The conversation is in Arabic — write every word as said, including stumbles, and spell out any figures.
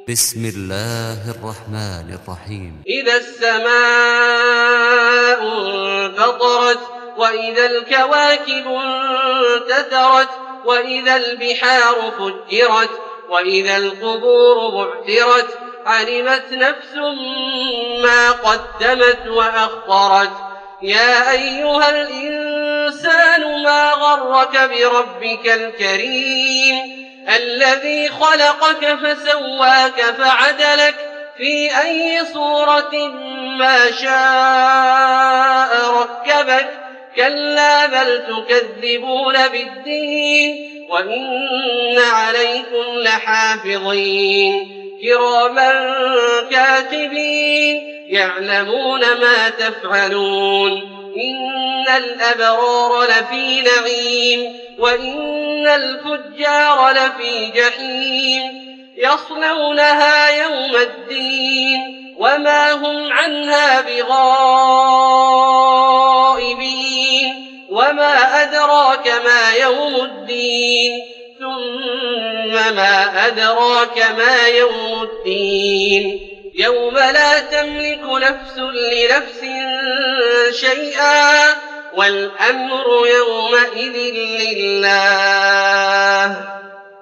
بسم الله الرحمن الرحيم. إذا السماء انفطرت، وإذا الكواكب انتثرت، وإذا البحار فجرت، وإذا القبور بعثرت، علمت نفس ما قدمت وأخرت. يا أيها الإنسان ما غرك بربك الكريم الذي خلقك فسواك فعدلك في أي صورة ما شاء ركبك. كلا بل تكذبون بالدين وإن عليكم لحافظين كراما كاتبين يعلمون ما تفعلون. إن الأبرار لفي نعيم وإن الفجار لفي جحيم يصلونها يوم الدين وما هم عنها بغائبين. وما أدراك ما يوم الدين ثم ما أدراك ما يوم الدين يوم لا تملك نفس لنفس شيئا والأمر يومئذ لله.